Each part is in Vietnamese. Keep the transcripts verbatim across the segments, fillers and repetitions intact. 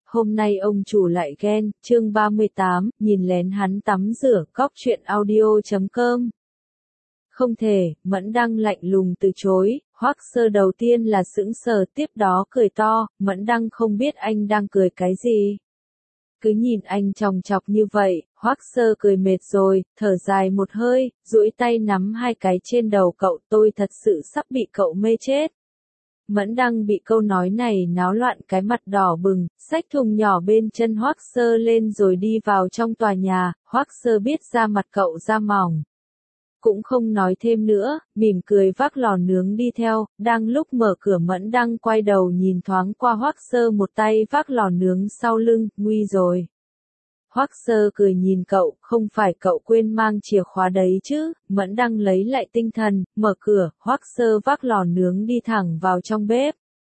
Hôm nay ông chủ lại ghen, chương ba mươi tám, nhìn lén hắn tắm rửa, cóc truyện audio chấm com. Không thể, Mẫn Đăng lạnh lùng từ chối, Hoắc Sơ đầu tiên là sững sờ, tiếp đó cười to, Mẫn Đăng không biết anh đang cười cái gì. Cứ nhìn anh chòng chọc như vậy, Hoắc Sơ cười mệt rồi, thở dài một hơi, duỗi tay nắm hai cái trên đầu cậu, tôi thật sự sắp bị cậu mê chết. Mẫn Đăng bị câu nói này náo loạn cái mặt đỏ bừng, xách thùng nhỏ bên chân Hoắc Sơ lên rồi đi vào trong tòa nhà. Hoắc Sơ biết da mặt cậu da mỏng, cũng không nói thêm nữa, mỉm cười vác lò nướng đi theo. Đang lúc mở cửa, Mẫn Đăng quay đầu nhìn thoáng qua Hoắc Sơ, một tay vác lò nướng sau lưng, nguy rồi. Hoắc Sơ cười nhìn cậu, không phải cậu quên mang chìa khóa đấy chứ? Mẫn Đăng lấy lại tinh thần, mở cửa, Hoắc Sơ vác lò nướng đi thẳng vào trong bếp.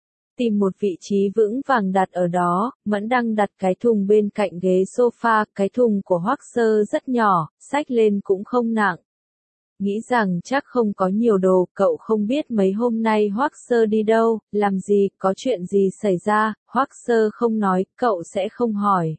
Tìm một vị trí vững vàng đặt ở đó, Mẫn Đăng đặt cái thùng bên cạnh ghế sofa, cái thùng của Hoắc Sơ rất nhỏ, xách lên cũng không nặng. Nghĩ rằng chắc không có nhiều đồ, cậu không biết mấy hôm nay Hoắc Sơ đi đâu, làm gì, có chuyện gì xảy ra. Hoắc Sơ không nói, cậu sẽ không hỏi.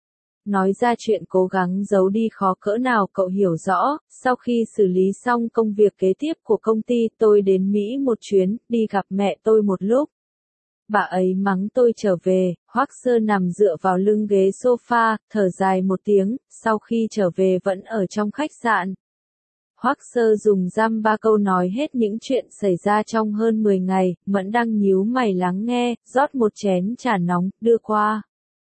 Nói ra chuyện cố gắng giấu đi khó cỡ nào cậu hiểu rõ. Sau khi xử lý xong công việc kế tiếp của công ty, tôi đến Mỹ một chuyến, đi gặp mẹ tôi một lúc. Bà ấy mắng tôi trở về. Hoắc Sơ nằm dựa vào lưng ghế sofa, thở dài một tiếng, sau khi trở về vẫn ở trong khách sạn. Hoắc Sơ dùng dăm ba câu nói hết những chuyện xảy ra trong hơn mười ngày. Mẫn Đăng nhíu mày lắng nghe, rót một chén trà nóng, đưa qua.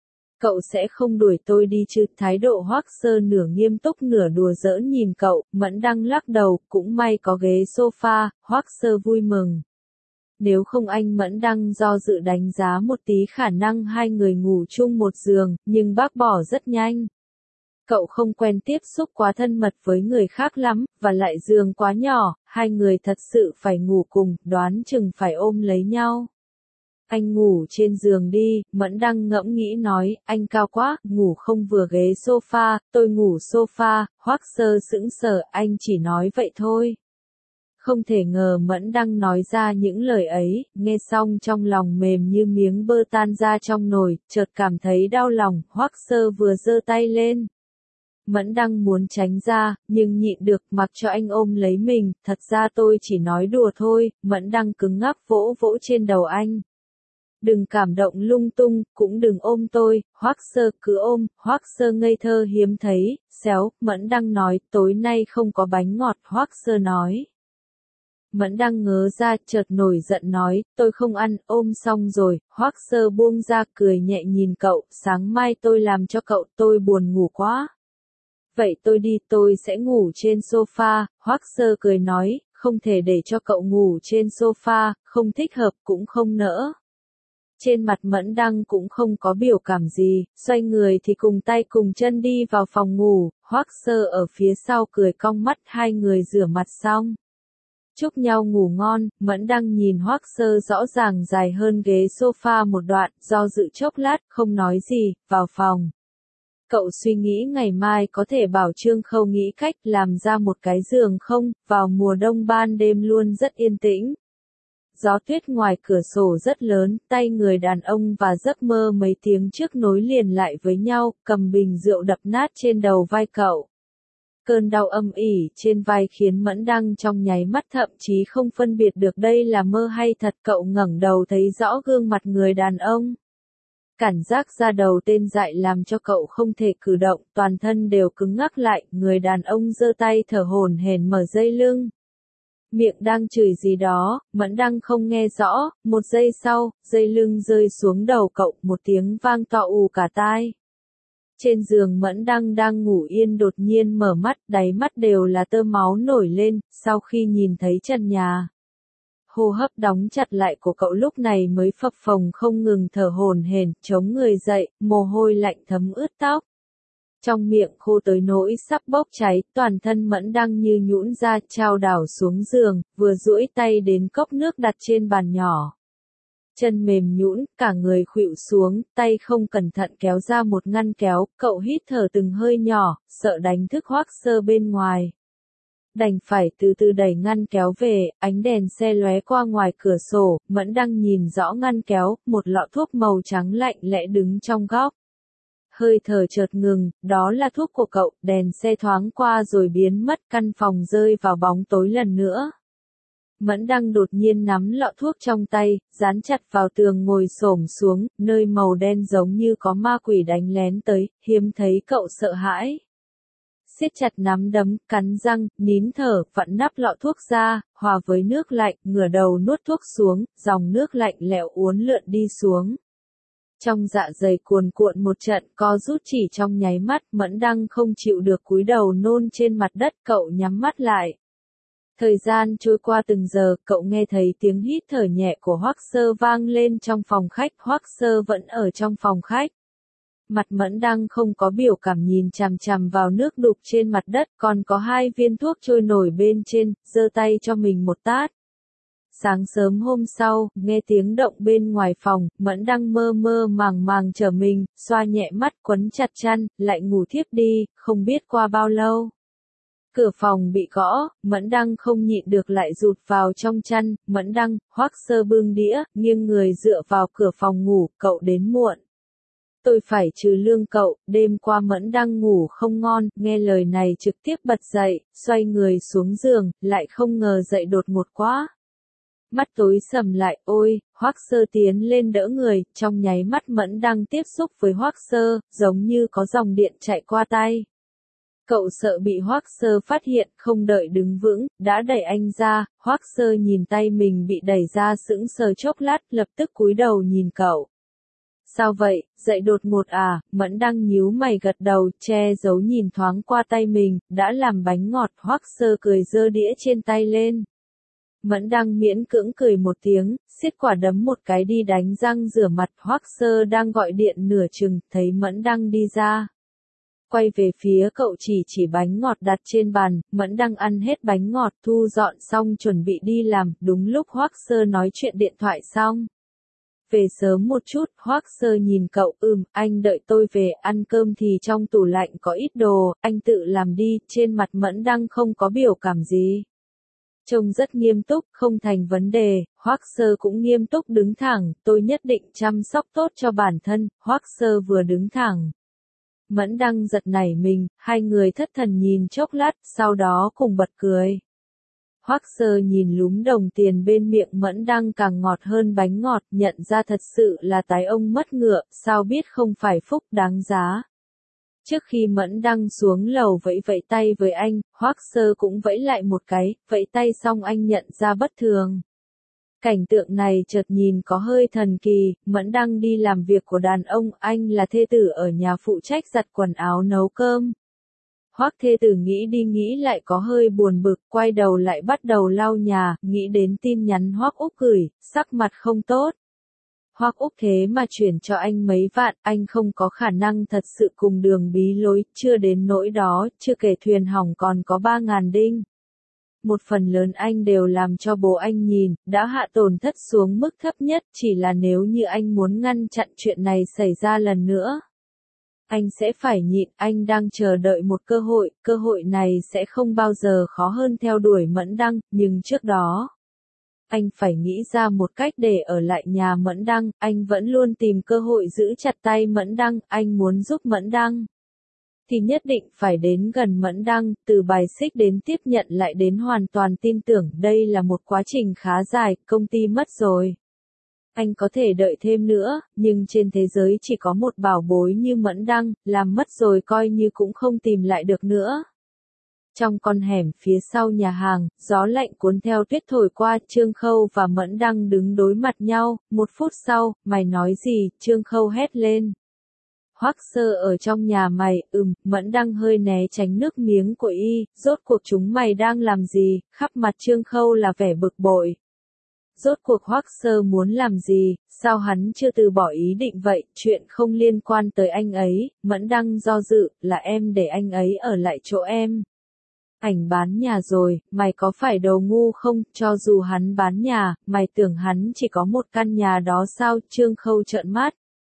Cậu sẽ không đuổi tôi đi chứ? Thái độ Hoắc Sơ nửa nghiêm túc nửa đùa giỡn nhìn cậu. Mẫn Đăng lắc đầu, cũng may có ghế sofa. Hoắc Sơ vui mừng. Nếu không anh Mẫn Đăng do dự đánh giá một tí khả năng hai người ngủ chung một giường, nhưng bác bỏ rất nhanh. Cậu không quen tiếp xúc quá thân mật với người khác lắm, và lại giường quá nhỏ, hai người thật sự phải ngủ cùng, đoán chừng phải ôm lấy nhau. Anh ngủ trên giường đi. Mẫn Đăng ngẫm nghĩ nói, anh cao quá, ngủ không vừa ghế sofa, tôi ngủ sofa. Hoắc Sơ sững sờ, anh chỉ nói vậy thôi. Không thể ngờ Mẫn Đăng nói ra những lời ấy, nghe xong trong lòng mềm như miếng bơ tan ra trong nồi, chợt cảm thấy đau lòng. Hoắc Sơ vừa giơ tay lên. Mẫn Đăng muốn tránh ra, nhưng nhịn được, mặc cho anh ôm lấy mình, thật ra tôi chỉ nói đùa thôi. Mẫn Đăng cứng ngắc vỗ vỗ trên đầu anh. Đừng cảm động lung tung, cũng đừng ôm tôi. Hoắc Sơ cứ ôm. Hoắc Sơ ngây thơ hiếm thấy, xéo. Mẫn Đăng nói, tối nay không có bánh ngọt. Hoắc Sơ nói. Mẫn Đăng ngớ ra, chợt nổi giận nói, tôi không ăn. Ôm xong rồi, Hoắc Sơ buông ra, cười nhẹ nhìn cậu, sáng mai tôi làm cho cậu, tôi buồn ngủ quá. Vậy tôi đi, tôi sẽ ngủ trên sofa. Hoắc Sơ cười nói, không thể để cho cậu ngủ trên sofa, không thích hợp, cũng không nỡ. Trên mặt Mẫn Đăng cũng không có biểu cảm gì, xoay người thì cùng tay cùng chân đi vào phòng ngủ. Hoắc Sơ ở phía sau cười cong mắt. Hai người rửa mặt xong, chúc nhau ngủ ngon. Mẫn Đăng nhìn Hoắc Sơ rõ ràng dài hơn ghế sofa một đoạn, do dự chốc lát, không nói gì, vào phòng. Cậu suy nghĩ ngày mai có thể bảo Trương Khâu nghĩ cách làm ra một cái giường không. Vào mùa đông ban đêm luôn rất yên tĩnh. Gió tuyết ngoài cửa sổ rất lớn, tay người đàn ông và giấc mơ mấy tiếng trước nối liền lại với nhau, cầm bình rượu đập nát trên đầu vai cậu. Cơn đau âm ỉ trên vai khiến Mẫn Đăng trong nháy mắt thậm chí không phân biệt được đây là mơ hay thật. Cậu ngẩng đầu thấy rõ gương mặt người đàn ông. Cảm giác da đầu tê dại làm cho cậu không thể cử động, toàn thân đều cứng ngắc lại. Người đàn ông giơ tay thở hổn hển mở dây lưng. Miệng đang chửi gì đó, Mẫn Đăng không nghe rõ. Một giây sau, dây lưng rơi xuống đầu cậu, một tiếng vang to ù cả tai. Trên giường Mẫn Đăng đang ngủ yên đột nhiên mở mắt, đáy mắt đều là tơ máu nổi lên, sau khi nhìn thấy trần nhà. Hô hấp đóng chặt lại của cậu lúc này mới phập phồng không ngừng thở hổn hển, chống người dậy, mồ hôi lạnh thấm ướt tóc. Trong miệng khô tới nỗi sắp bốc cháy, toàn thân Mẫn Đăng như nhũn ra, chao đảo xuống giường, vừa duỗi tay đến cốc nước đặt trên bàn nhỏ. Chân mềm nhũn, cả người khuỵu xuống, tay không cẩn thận kéo ra một ngăn kéo, cậu hít thở từng hơi nhỏ, sợ đánh thức Hoắc Sơ bên ngoài. Đành phải từ từ đẩy ngăn kéo về, ánh đèn xe lóe qua ngoài cửa sổ, Mẫn Đăng nhìn rõ ngăn kéo, một lọ thuốc màu trắng lạnh lẽ đứng trong góc. Hơi thở chợt ngừng, đó là thuốc của cậu, đèn xe thoáng qua rồi biến mất, căn phòng rơi vào bóng tối lần nữa. Mẫn Đăng đột nhiên nắm lọ thuốc trong tay, dán chặt vào tường ngồi xổm xuống, nơi màu đen giống như có ma quỷ đánh lén tới, hiếm thấy cậu sợ hãi. Siết chặt nắm đấm, cắn răng, nín thở, vặn nắp lọ thuốc ra, hòa với nước lạnh, ngửa đầu nuốt thuốc xuống, dòng nước lạnh lẽo uốn lượn đi xuống. Trong dạ dày cuồn cuộn một trận co rút chỉ trong nháy mắt, Mẫn Đăng không chịu được cúi đầu nôn trên mặt đất, cậu nhắm mắt lại. Thời gian trôi qua từng giờ, cậu nghe thấy tiếng hít thở nhẹ của Hoắc Sơ vang lên trong phòng khách, Hoắc Sơ vẫn ở trong phòng khách. Mặt Mẫn Đăng không có biểu cảm nhìn chằm chằm vào nước đục trên mặt đất, còn có hai viên thuốc trôi nổi bên trên, giơ tay cho mình một tát. Sáng sớm hôm sau, nghe tiếng động bên ngoài phòng, Mẫn Đăng mơ mơ màng màng trở mình, xoa nhẹ mắt quấn chặt chăn, lại ngủ thiếp đi, không biết qua bao lâu. Cửa phòng bị gõ, Mẫn Đăng không nhịn được lại rụt vào trong chăn, Mẫn Đăng, Hoắc Sơ bưng đĩa, nghiêng người dựa vào cửa phòng ngủ, cậu đến muộn. Tôi phải trừ lương cậu, đêm qua Mẫn Đăng ngủ không ngon, nghe lời này trực tiếp bật dậy, xoay người xuống giường, lại không ngờ dậy đột ngột quá. Mắt tối sầm lại, ôi, Hoắc Sơ tiến lên đỡ người, trong nháy mắt Mẫn Đăng tiếp xúc với Hoắc Sơ, giống như có dòng điện chạy qua tay. Cậu sợ bị Hoắc Sơ phát hiện, không đợi đứng vững, đã đẩy anh ra, Hoắc Sơ nhìn tay mình bị đẩy ra sững sờ chốc lát, lập tức cúi đầu nhìn cậu. Sao vậy, dậy đột ngột à, Mẫn Đăng nhíu mày gật đầu, che giấu nhìn thoáng qua tay mình, đã làm bánh ngọt, Hoắc Sơ cười giơ đĩa trên tay lên. Mẫn Đăng miễn cưỡng cười một tiếng, xiết quả đấm một cái đi đánh răng rửa mặt, Hoắc Sơ đang gọi điện nửa chừng, thấy Mẫn Đăng đi ra. Quay về phía cậu chỉ chỉ bánh ngọt đặt trên bàn, Mẫn Đăng ăn hết bánh ngọt, thu dọn xong chuẩn bị đi làm, đúng lúc Hoắc Sơ nói chuyện điện thoại xong. Về sớm một chút, Hoắc Sơ nhìn cậu, ừm, anh đợi tôi về, ăn cơm thì trong tủ lạnh có ít đồ, anh tự làm đi, trên mặt Mẫn Đăng không có biểu cảm gì. Trông rất nghiêm túc, không thành vấn đề, Hoắc Sơ cũng nghiêm túc đứng thẳng, tôi nhất định chăm sóc tốt cho bản thân, Hoắc Sơ vừa đứng thẳng. Mẫn Đăng giật nảy mình, hai người thất thần nhìn chốc lát, sau đó cùng bật cười. Hoắc Sơ nhìn lúm đồng tiền bên miệng Mẫn Đăng càng ngọt hơn bánh ngọt, nhận ra thật sự là tái ông mất ngựa, sao biết không phải phúc đáng giá. Trước khi Mẫn Đăng xuống lầu vẫy vẫy tay với anh, Hoắc Sơ cũng vẫy lại một cái, vẫy tay xong anh nhận ra bất thường. Cảnh tượng này chợt nhìn có hơi thần kỳ, Mẫn Đăng đi làm việc của đàn ông, anh là thê tử ở nhà phụ trách giặt quần áo nấu cơm. Hoắc thê tử nghĩ đi nghĩ lại có hơi buồn bực, quay đầu lại bắt đầu lau nhà, nghĩ đến tin nhắn Hoắc Úc gửi, sắc mặt không tốt. Hoắc Úc thế mà chuyển cho anh mấy vạn, anh không có khả năng thật sự cùng Đường bí lối, chưa đến nỗi đó, chưa kể thuyền hỏng còn có ba ngàn đinh. Một phần lớn anh đều làm cho bố anh nhìn, đã hạ tổn thất xuống mức thấp nhất, chỉ là nếu như anh muốn ngăn chặn chuyện này xảy ra lần nữa. Anh sẽ phải nhịn, anh đang chờ đợi một cơ hội, cơ hội này sẽ không bao giờ khó hơn theo đuổi Mẫn Đăng, nhưng trước đó, anh phải nghĩ ra một cách để ở lại nhà Mẫn Đăng, anh vẫn luôn tìm cơ hội giữ chặt tay Mẫn Đăng, anh muốn giúp Mẫn Đăng. Thì nhất định phải đến gần Mẫn Đăng, từ bài xích đến tiếp nhận lại đến hoàn toàn tin tưởng, đây là một quá trình khá dài, công ty mất rồi. Anh có thể đợi thêm nữa, nhưng trên thế giới chỉ có một bảo bối như Mẫn Đăng, làm mất rồi coi như cũng không tìm lại được nữa. Trong con hẻm phía sau nhà hàng, gió lạnh cuốn theo tuyết thổi qua, Trương Khâu và Mẫn Đăng đứng đối mặt nhau, một phút sau, mày nói gì, Trương Khâu hét lên. Hoắc Sơ ở trong nhà mày, ừm, Mẫn Đăng hơi né tránh nước miếng của y, rốt cuộc chúng mày đang làm gì, khắp mặt Trương Khâu là vẻ bực bội. Rốt cuộc Hoắc Sơ muốn làm gì, sao hắn chưa từ bỏ ý định vậy, chuyện không liên quan tới anh ấy, Mẫn Đăng do dự, là em để anh ấy ở lại chỗ em. Ảnh bán nhà rồi, mày có phải đồ ngu không, cho dù hắn bán nhà, mày tưởng hắn chỉ có một căn nhà đó sao, Trương Khâu trợn mắt.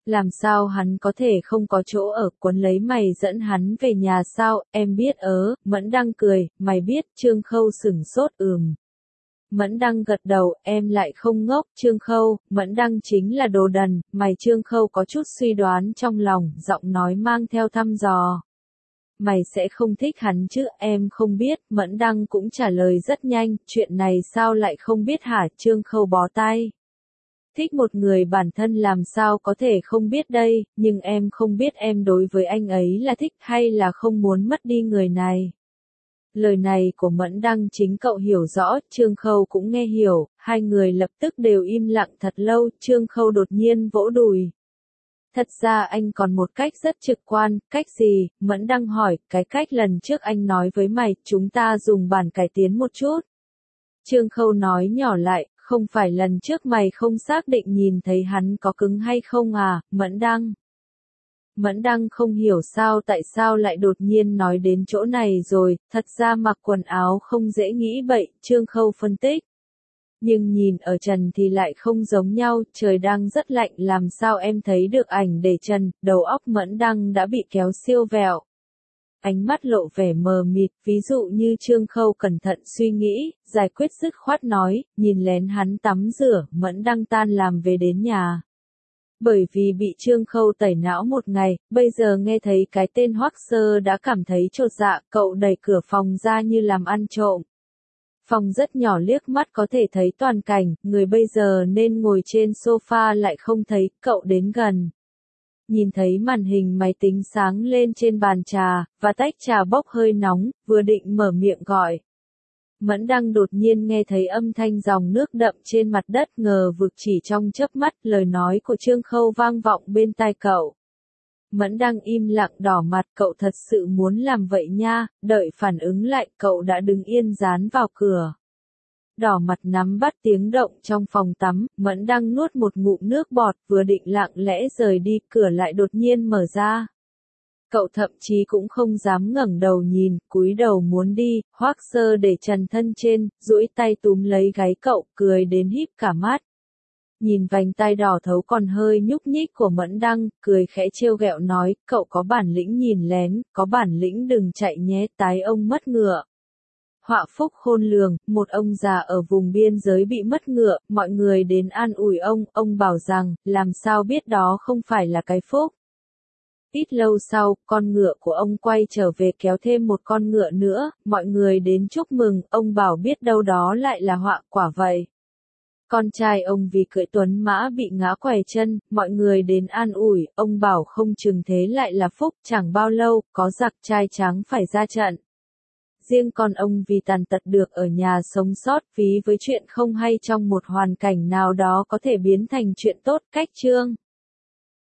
Làm sao hắn có thể không có chỗ ở, quấn lấy mày dẫn hắn về nhà sao, em biết ớ, Mẫn Đăng cười, mày biết, Trương Khâu sửng sốt ừm. Mẫn Đăng gật đầu, em lại không ngốc, Trương Khâu, Mẫn Đăng chính là đồ đần, mày Trương Khâu có chút suy đoán trong lòng, giọng nói mang theo thăm dò. Mày sẽ không thích hắn chứ, em không biết, Mẫn Đăng cũng trả lời rất nhanh, chuyện này sao lại không biết hả, Trương Khâu bó tay. Thích một người bản thân làm sao có thể không biết đây, nhưng em không biết em đối với anh ấy là thích hay là không muốn mất đi người này. Lời này của Mẫn Đăng chính cậu hiểu rõ, Trương Khâu cũng nghe hiểu, hai người lập tức đều im lặng thật lâu, Trương Khâu đột nhiên vỗ đùi. Thật ra anh còn một cách rất trực quan, cách gì, Mẫn Đăng hỏi, cái cách lần trước anh nói với mày, chúng ta dùng bản cải tiến một chút. Trương Khâu nói nhỏ lại, không phải lần trước mày không xác định nhìn thấy hắn có cứng hay không à, Mẫn Đăng. Mẫn Đăng không hiểu sao tại sao lại đột nhiên nói đến chỗ này rồi, thật ra mặc quần áo không dễ nghĩ vậy, Trương Khâu phân tích. Nhưng nhìn ở trần thì lại không giống nhau, trời đang rất lạnh làm sao em thấy được ảnh để trần, đầu óc Mẫn Đăng đã bị kéo siêu vẹo. Ánh mắt lộ vẻ mờ mịt, ví dụ như Trương Khâu cẩn thận suy nghĩ, giải quyết dứt khoát nói, nhìn lén hắn tắm rửa, Mẫn Đăng tan làm về đến nhà. Bởi vì bị Trương Khâu tẩy não một ngày, bây giờ nghe thấy cái tên Hoắc Sơ đã cảm thấy chột dạ, cậu đẩy cửa phòng ra như làm ăn trộm. Phòng rất nhỏ liếc mắt có thể thấy toàn cảnh, người bây giờ nên ngồi trên sofa lại không thấy, cậu đến gần. Nhìn thấy màn hình máy tính sáng lên trên bàn trà, và tách trà bốc hơi nóng, vừa định mở miệng gọi. Mẫn Đăng đột nhiên nghe thấy âm thanh dòng nước đậm trên mặt đất ngờ vực chỉ trong chớp mắt, lời nói của Trương Khâu vang vọng bên tai cậu. Mẫn Đăng im lặng đỏ mặt, cậu thật sự muốn làm vậy nha, đợi phản ứng lại, cậu đã đứng yên dán vào cửa. Đỏ mặt nắm bắt tiếng động trong phòng tắm, Mẫn Đăng nuốt một ngụm nước bọt, vừa định lặng lẽ rời đi, cửa lại đột nhiên mở ra. Cậu thậm chí cũng không dám ngẩng đầu nhìn, cúi đầu muốn đi, Hoắc Sơ để trần thân trên, duỗi tay túm lấy gáy cậu, cười đến híp cả mắt. Nhìn vành tai đỏ thấu còn hơi nhúc nhích của Mẫn Đăng, cười khẽ trêu ghẹo nói, cậu có bản lĩnh nhìn lén, có bản lĩnh đừng chạy nhé, tái ông mất ngựa. Họa phúc khôn lường, một ông già ở vùng biên giới bị mất ngựa, mọi người đến an ủi ông, ông bảo rằng, làm sao biết đó không phải là cái phúc. Ít lâu sau, con ngựa của ông quay trở về kéo thêm một con ngựa nữa, mọi người đến chúc mừng, ông bảo biết đâu đó lại là họa quả vậy. Con trai ông vì cưỡi tuấn mã bị ngã quẻ chân, mọi người đến an ủi, ông bảo không chừng thế lại là phúc, chẳng bao lâu, có giặc trai trắng phải ra trận. Riêng con ông vì tàn tật được ở nhà sống sót, ví với chuyện không hay trong một hoàn cảnh nào đó có thể biến thành chuyện tốt, cách chương.